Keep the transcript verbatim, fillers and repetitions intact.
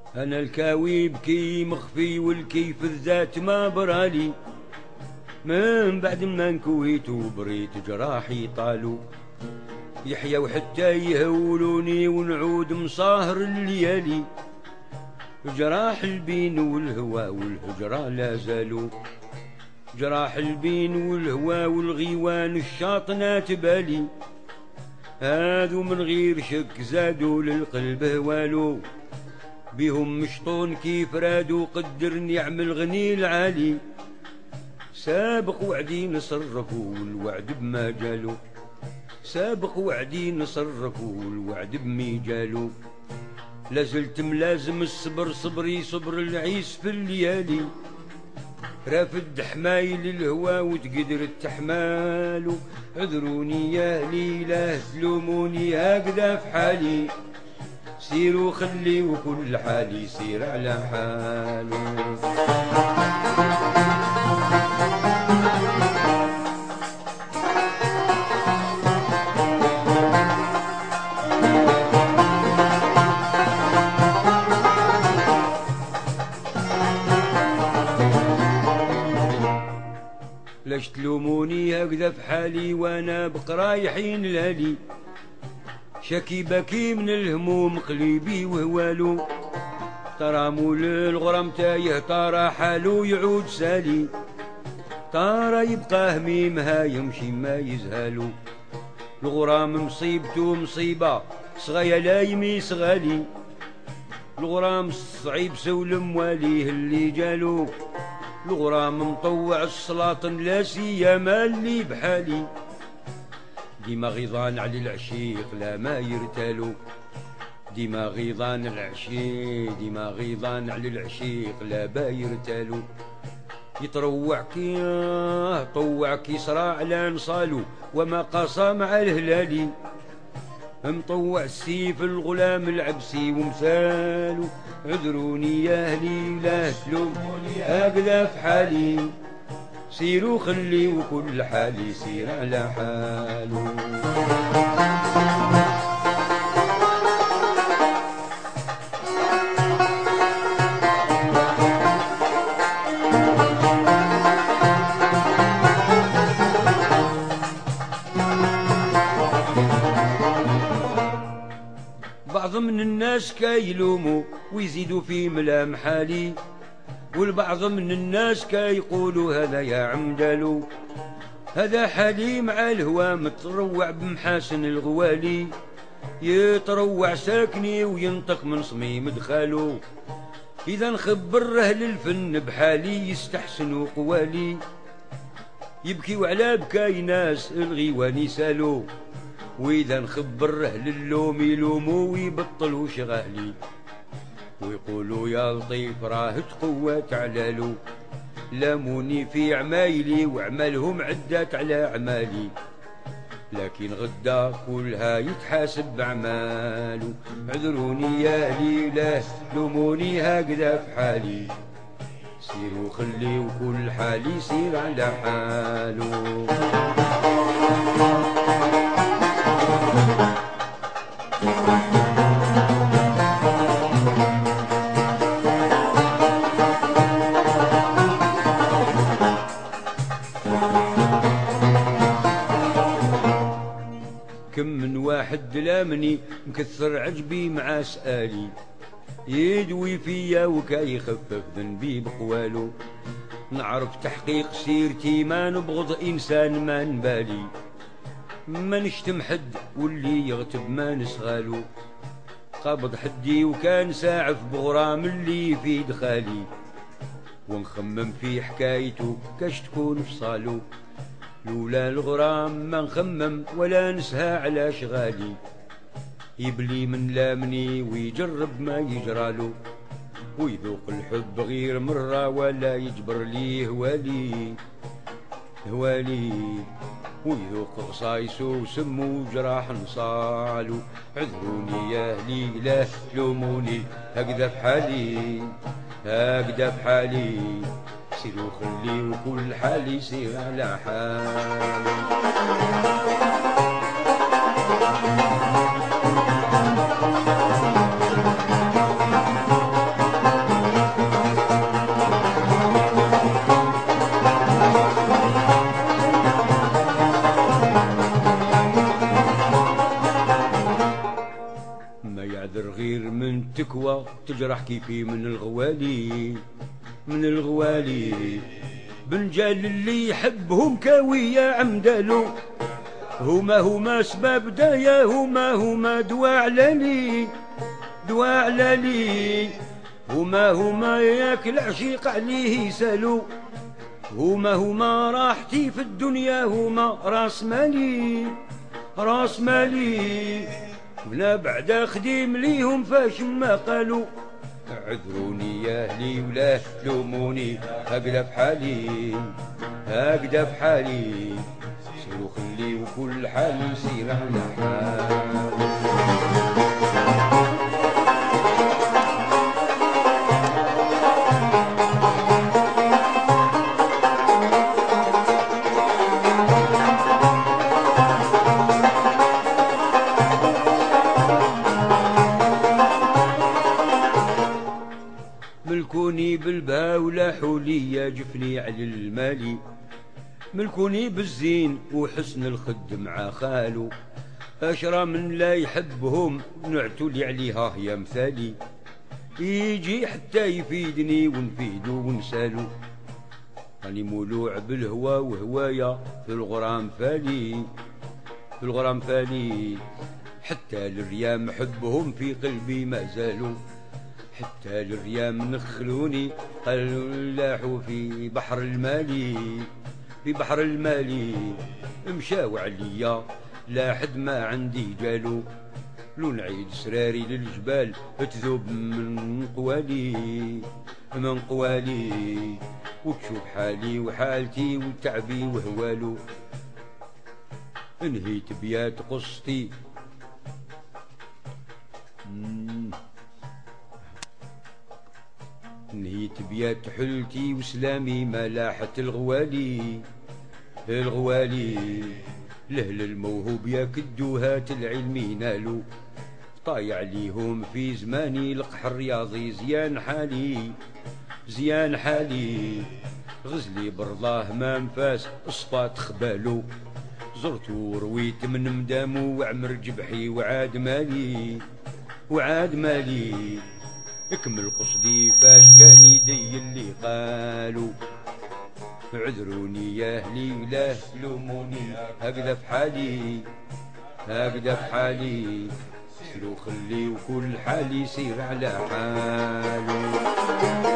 أنا الكاوي بكي مخفي والكيف الذات ما برالي، من بعد ما نكويت وبريت جراحي طالوا، يحيى وحتى يهولوني ونعود مصاهر الليالي، جراح البين والهوى والهجرة لا زالوا، جراح البين والهوى والغيوان الشاطنات بالي، هادو من غير شك زادوا للقلب هوالو، بهم مشطون كيف رادوا قدرني يعمل غني العالي، سابق وعدي نصرفوا والوعد بما جالو، سابق وعدي نصرفوا والوعد بمي جالو، لازلت ملازم الصبر صبري صبر العيس في الليالي، رافد حمايل الهوى وتقدر التحمال، عذروني يا اهلي لا تلوموني هكذا في حالي، سيروا خليوا كل حالي يسير على حاله. لاش تلوموني هكذا في حالي وانا بقرايحين لالي، شكي بكي من الهموم قليبي وهوالو، ترى مول الغرام تايه ترى حالو يعود سالي، ترى يبقى هميمها يمشي ما يزهالو، الغرام مصيبته مصيبة صغيا لا يمي صغالي، الغرام صعيب سول مواليه اللي جالو، الغرام مطوع السلاطن لا سيما اللي بحالي، ديما غيظان على العشيق لا ما يرتالو، ديما غيظان العشيق ديما غيظان على العشيق لا با يرتالو، يطروع كي طوع كي صراع على نصالو وما قصى مع الهلالي، مطوع السيف الغلام العبسي ومثالو، عذروني يا اهلي لا تلوموني هكذا في حالي، سيروا خليوا كل حالي يسير على حاله. بعض من الناس كيلوموا ويزيدوا في ملام حالي، والبعض من الناس كيقولوا هذا يا عمدالو، هذا حالي مع الهوى متروع بمحاسن الغوالي، يتروع ساكني وينطق من صميم دخالو، إذا نخبر أهل الفن بحالي يستحسنوا قوالي، يبكيوا على بكاي ناس الغيوان يسالو، وإذا نخبر أهل اللوم يلوموا ويبطلوا شغالي، ويقولوا يا لطيف راه تقوى تعلالو، لاموني في عمايلي وعملهم عدات على أعمالي، لكن غدا كلها يتحاسب بأعمالو، عذروني يا أهلي لا لوموني هكذا في حالي، سيروا خليوا كل حالي يسير على حاله. كم من واحد لامني مكثر عجبي مع سؤالي، يدوي فيا وكاي يخفف ذنبي بقوالو، نعرف تحقيق سيرتي ما نبغض إنسان ما نبالي، ما نشتم حد واللي يغتب ما نسغالو، قابض حدي وكان ساعف بغرام اللي في دخالي، ونخمم في حكايته كاش تكون فصالو، لولا الغرام ما نخمم ولا نسهى على شغالي، يبلي من لامني ويجرب ما يجرالو، ويذوق الحب غير مرة ولا يجبر لي هوالي هوالي، ويذوق قصايسو وسمو جراح نصالو، عذروني يا اهلي لا تلوموني هكذا في حالي هكذا في حالي، سيروا خليوا كل حالي يسير على حالي. حذر غير من تكوى تجرح كيفي من الغوالي من الغوالي. بنجال اللي يحبهم كاوية عمدالو، هما هما سباب دايا، هما هما دوا علالي دوا علالي. هما هما ياك العشيق عليه يسالو، هما هما راحتي في الدنيا، هما راس مالي راس مالي. ولا بعد خديم ليهم فاش ما قالوا، عذروني يا اهلي ولا لوموني، هكذا بحالي هكذا بحالي. سيروا خليو كل حال يسير على حال. ملكوني بالباولة حولية جفني على المالي، ملكوني بالزين وحسن الخد مع خالو. أشرى من لا يحبهم نعتولي عليها يا مثالي، يجي حتى يفيدني ونفيدو ونسالو. راني مولوع بالهوى وهوايا في الغرام فالي في الغرام فالي. حتى الريام حبهم في قلبي ما زالوا، حتى الريام نخلوني قالوا لاحوا في بحر المالي في بحر المالي. مشاو عليا لا حد ما عندي جالو، لو نعيد سراري للجبال تذوب من قوالي من قوالي. وتشوف حالي وحالتي وتعبي وهوالو. انهيت بيات قصتي نهيت بيات حلتي وسلامي ما لاحت الغوالي الغوالي. لهل الموهوب يكدوهات العلم ينالو، طايع ليهم في زماني القحر رياضي زيان حالي زيان حالي. غزلي برضاه ما نفاس الصفات خبالو، زرت ورويت من مدامو وعمر جبحي وعاد مالي وعاد مالي. اكمل قصدي فاش جاني دي اللي قالوا، عذروني يا اهلي ولا تلوموني، هكذا في حالي هكذا في حالي. سيروا خليو كل حال يسير على حاله.